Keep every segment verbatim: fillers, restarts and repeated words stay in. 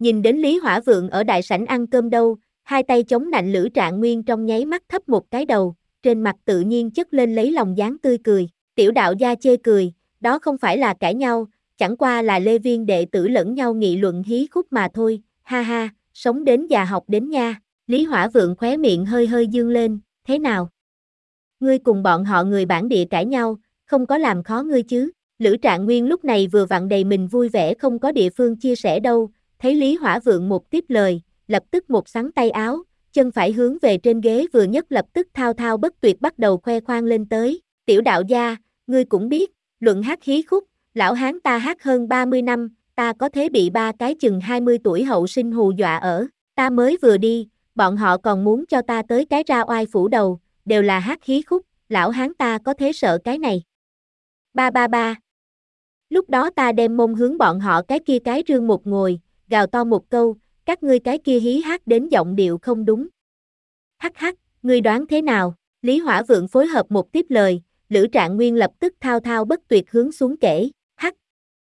Nhìn đến Lý Hỏa Vượng ở đại sảnh ăn cơm đâu, hai tay chống nạnh Lữ Trạng Nguyên trong nháy mắt thấp một cái đầu, trên mặt tự nhiên chất lên lấy lòng dáng tươi cười. Tiểu đạo gia chê cười, đó không phải là cãi nhau, chẳng qua là Lê Viên đệ tử lẫn nhau nghị luận hí khúc mà thôi, ha ha, sống đến già học đến nha. Lý Hỏa Vượng khóe miệng hơi hơi dương lên, thế nào? Ngươi cùng bọn họ người bản địa cãi nhau, không có làm khó ngươi chứ? Lữ Trạng Nguyên lúc này vừa vặn đầy mình vui vẻ không có địa phương chia sẻ đâu, thấy Lý Hỏa Vượng một tiếp lời, lập tức một xắn tay áo, chân phải hướng về trên ghế vừa nhấc lập tức thao thao bất tuyệt bắt đầu khoe khoang lên tới. Tiểu đạo gia, ngươi cũng biết, luận hát hí khúc, lão hán ta hát hơn ba mươi năm, ta có thế bị ba cái chừng hai mươi tuổi hậu sinh hù dọa ở, ta mới vừa đi, bọn họ còn muốn cho ta tới cái ra oai phủ đầu, đều là hát hí khúc, lão hán ta có thế sợ cái này. Ba ba ba. Lúc đó ta đem mông hướng bọn họ cái kia cái rương một ngồi, gào to một câu, các ngươi cái kia hí hát đến giọng điệu không đúng. Hắc hắc, ngươi đoán thế nào? Lý Hỏa Vượng phối hợp một tiếp lời, Lữ Trạng Nguyên lập tức thao thao bất tuyệt hướng xuống kể, hắc.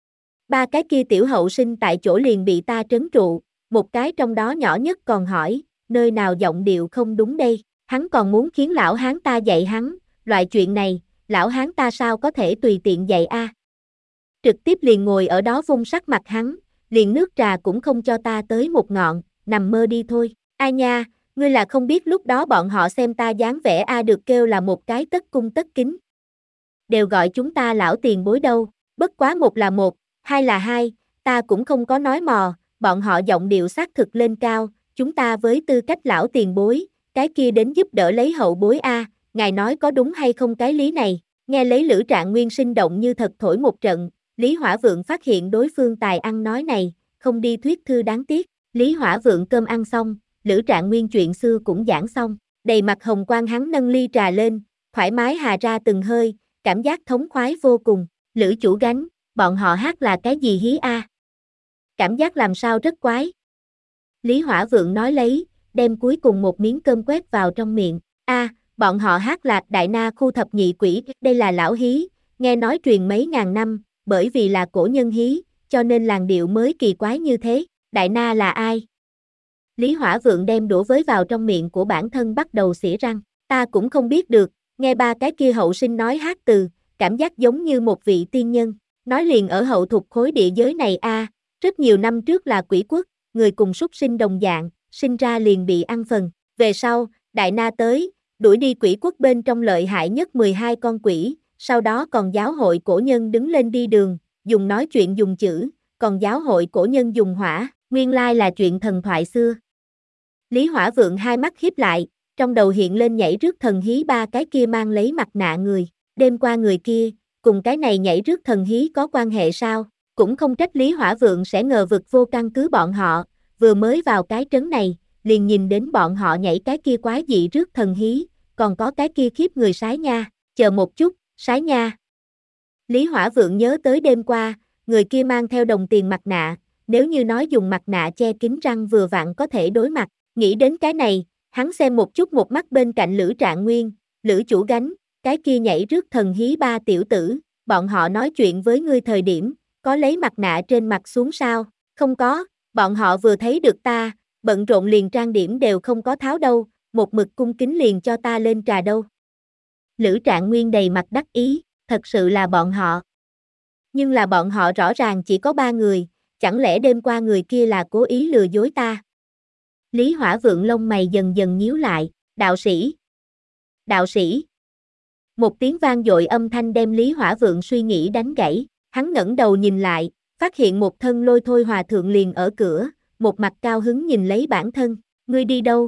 Ba cái kia tiểu hậu sinh tại chỗ liền bị ta trấn trụ, một cái trong đó nhỏ nhất còn hỏi, nơi nào giọng điệu không đúng đây, hắn còn muốn khiến lão hán ta dạy hắn, loại chuyện này, lão hán ta sao có thể tùy tiện dạy a? Trực tiếp liền ngồi ở đó vung sắc mặt hắn, liền nước trà cũng không cho ta tới một ngọn, nằm mơ đi thôi. Ai nha, ngươi là không biết lúc đó bọn họ xem ta dáng vẻ a được kêu là một cái tất cung tất kính. Đều gọi chúng ta lão tiền bối đâu, bất quá một là một, hai là hai, ta cũng không có nói mò, bọn họ giọng điệu xác thực lên cao, chúng ta với tư cách lão tiền bối, cái kia đến giúp đỡ lấy hậu bối a, ngài nói có đúng hay không cái lý này, nghe lấy Lữ Trạng Nguyên sinh động như thật thổi một trận, Lý Hỏa Vượng phát hiện đối phương tài ăn nói này, không đi thuyết thư đáng tiếc, Lý Hỏa Vượng cơm ăn xong, Lữ Trạng Nguyên chuyện xưa cũng giảng xong, đầy mặt hồng quang hắn nâng ly trà lên, thoải mái hà ra từng hơi, cảm giác thống khoái vô cùng, Lữ chủ gánh, bọn họ hát là cái gì hí a? Cảm giác làm sao rất quái. Lý Hỏa Vượng nói lấy, đem cuối cùng một miếng cơm quét vào trong miệng, a, bọn họ hát lạc Đại Na khu thập nhị quỷ, đây là lão hí, nghe nói truyền mấy ngàn năm, bởi vì là cổ nhân hí, cho nên làn điệu mới kỳ quái như thế, Đại Na là ai? Lý Hỏa Vượng đem đũa với vào trong miệng của bản thân bắt đầu xỉa răng, ta cũng không biết được, nghe ba cái kia hậu sinh nói hát từ, cảm giác giống như một vị tiên nhân, nói liền ở hậu thục khối địa giới này a, rất nhiều năm trước là quỷ quốc, người cùng súc sinh đồng dạng, sinh ra liền bị ăn phần, về sau, Đại Na tới, đuổi đi quỷ quốc bên trong lợi hại nhất mười hai con quỷ, sau đó còn giáo hội cổ nhân đứng lên đi đường, dùng nói chuyện dùng chữ, còn giáo hội cổ nhân dùng hỏa, nguyên lai là chuyện thần thoại xưa. Lý Hỏa Vượng hai mắt híp lại, trong đầu hiện lên nhảy rước thần hí ba cái kia mang lấy mặt nạ người, đêm qua người kia, cùng cái này nhảy rước thần hí có quan hệ sao, cũng không trách Lý Hỏa Vượng sẽ ngờ vực vô căn cứ bọn họ, vừa mới vào cái trấn này, liền nhìn đến bọn họ nhảy cái kia quái dị rước thần hí, còn có cái kia khiếp người sái nha, chờ một chút, sái nha. Lý Hỏa Vượng nhớ tới đêm qua, người kia mang theo đồng tiền mặt nạ, nếu như nói dùng mặt nạ che kín răng vừa vặn có thể đối mặt, nghĩ đến cái này, hắn xem một chút một mắt bên cạnh Lữ Trạng Nguyên, Lữ chủ gánh, cái kia nhảy rước thần hí ba tiểu tử, bọn họ nói chuyện với ngươi thời điểm, có lấy mặt nạ trên mặt xuống sao, không có, bọn họ vừa thấy được ta, bận rộn liền trang điểm đều không có tháo đâu, một mực cung kính liền cho ta lên trà đâu. Lữ Trạng Nguyên đầy mặt đắc ý, thật sự là bọn họ. Nhưng là bọn họ rõ ràng chỉ có ba người, chẳng lẽ đêm qua người kia là cố ý lừa dối ta? Lý Hỏa Vượng lông mày dần dần nhíu lại, đạo sĩ, đạo sĩ. Một tiếng vang dội âm thanh đem Lý Hỏa Vượng suy nghĩ đánh gãy, hắn ngẩng đầu nhìn lại, phát hiện một thân Lôi Thôi hòa thượng liền ở cửa, một mặt cao hứng nhìn lấy bản thân, ngươi đi đâu?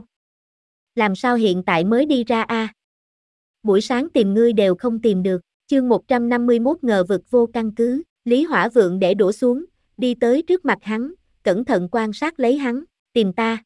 Làm sao hiện tại mới đi ra a? À? Buổi sáng tìm ngươi đều không tìm được, chương một trăm năm mươi mốt ngờ vực vô căn cứ, Lý Hỏa Vượng để đổ xuống, đi tới trước mặt hắn, cẩn thận quan sát lấy hắn, tìm ta.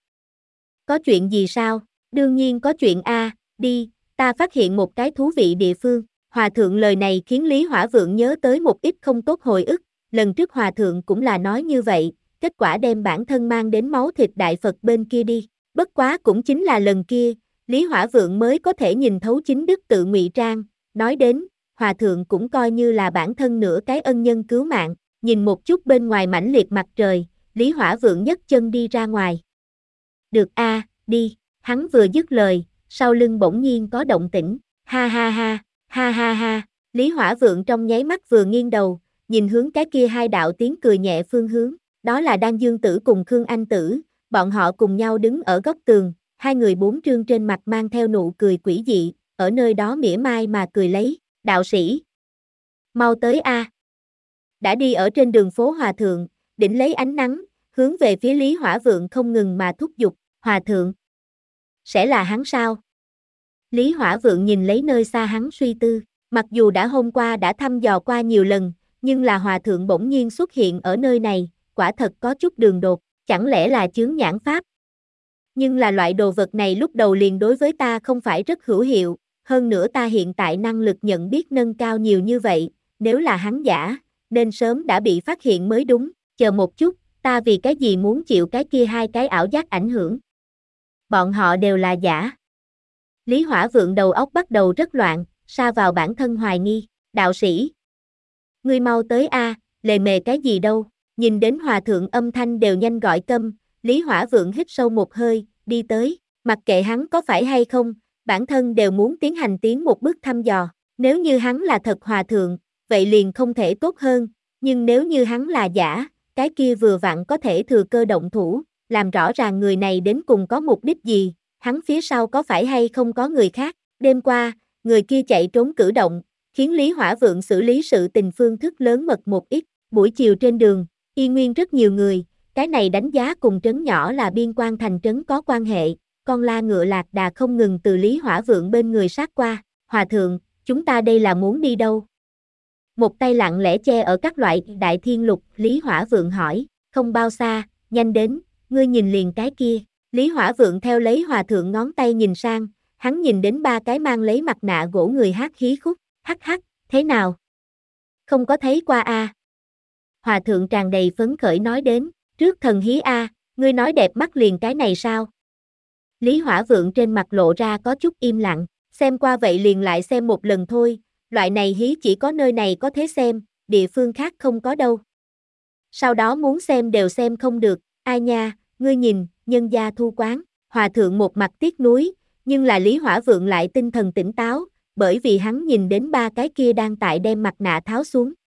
Có chuyện gì sao? Đương nhiên có chuyện a, à, đi, ta phát hiện một cái thú vị địa phương. Hòa thượng lời này khiến Lý Hỏa Vượng nhớ tới một ít không tốt hồi ức, lần trước hòa thượng cũng là nói như vậy, kết quả đem bản thân mang đến máu thịt đại Phật bên kia đi. Bất quá cũng chính là lần kia, Lý Hỏa Vượng mới có thể nhìn thấu chính đức tự ngụy trang, nói đến, hòa thượng cũng coi như là bản thân nửa cái ân nhân cứu mạng, nhìn một chút bên ngoài mãnh liệt mặt trời, Lý Hỏa Vượng nhấc chân đi ra ngoài. Được a, đi, hắn vừa dứt lời, sau lưng bỗng nhiên có động tĩnh, ha ha ha, ha ha ha, Lý Hỏa Vượng trong nháy mắt vừa nghiêng đầu, nhìn hướng cái kia hai đạo tiếng cười nhẹ phương hướng, đó là Đan Dương Tử cùng Khương Anh Tử, bọn họ cùng nhau đứng ở góc tường, hai người bốn trương trên mặt mang theo nụ cười quỷ dị, ở nơi đó mỉa mai mà cười lấy, đạo sĩ. Mau tới a. Đã đi ở trên đường phố Hòa Thượng, đỉnh lấy ánh nắng, hướng về phía Lý Hỏa Vượng không ngừng mà thúc giục, Hòa Thượng. Sẽ là hắn sao? Lý Hỏa Vượng nhìn lấy nơi xa hắn suy tư, mặc dù đã hôm qua đã thăm dò qua nhiều lần, nhưng là Hòa Thượng bỗng nhiên xuất hiện ở nơi này, quả thật có chút đường đột, chẳng lẽ là chướng nhãn pháp? Nhưng là loại đồ vật này lúc đầu liền đối với ta không phải rất hữu hiệu, hơn nữa ta hiện tại năng lực nhận biết nâng cao nhiều như vậy, nếu là hắn giả, nên sớm đã bị phát hiện mới đúng, chờ một chút, ta vì cái gì muốn chịu cái kia hai cái ảo giác ảnh hưởng? Bọn họ đều là giả. Lý Hỏa Vượng đầu óc bắt đầu rất loạn, sa vào bản thân hoài nghi, đạo sĩ. Ngươi mau tới a, lề mề cái gì đâu, nhìn đến Hòa Thượng âm thanh đều nhanh gọi câm, Lý Hỏa Vượng hít sâu một hơi, đi tới, mặc kệ hắn có phải hay không, bản thân đều muốn tiến hành tiến một bước thăm dò, nếu như hắn là thật Hòa Thượng, vậy liền không thể tốt hơn, nhưng nếu như hắn là giả, cái kia vừa vặn có thể thừa cơ động thủ, làm rõ ràng người này đến cùng có mục đích gì, hắn phía sau có phải hay không có người khác, đêm qua, người kia chạy trốn cử động, khiến Lý Hỏa Vượng xử lý sự tình phương thức lớn mật một ít, buổi chiều trên đường, y nguyên rất nhiều người, cái này đánh giá cùng trấn nhỏ là biên quan thành trấn có quan hệ, con la ngựa lạc đà không ngừng từ Lý Hỏa Vượng bên người sát qua, Hòa Thượng, chúng ta đây là muốn đi đâu? Một tay lặng lẽ che ở các loại đại thiên lục, Lý Hỏa Vượng hỏi, không bao xa, nhanh đến, ngươi nhìn liền cái kia, Lý Hỏa Vượng theo lấy Hòa Thượng ngón tay nhìn sang, hắn nhìn đến ba cái mang lấy mặt nạ gỗ người hát hí khúc, hắc hắc, thế nào? Không có thấy qua a. À. Hòa Thượng tràn đầy phấn khởi nói đến, trước thần hí a, à, ngươi nói đẹp mắt liền cái này sao? Lý Hỏa Vượng trên mặt lộ ra có chút im lặng, xem qua vậy liền lại xem một lần thôi, loại này hí chỉ có nơi này có thể xem, địa phương khác không có đâu. Sau đó muốn xem đều xem không được, ai nha, ngươi nhìn, nhân gia thu quán, Hòa Thượng một mặt tiếc nuối, nhưng là Lý Hỏa Vượng lại tinh thần tỉnh táo, bởi vì hắn nhìn đến ba cái kia đang tại đem mặt nạ tháo xuống,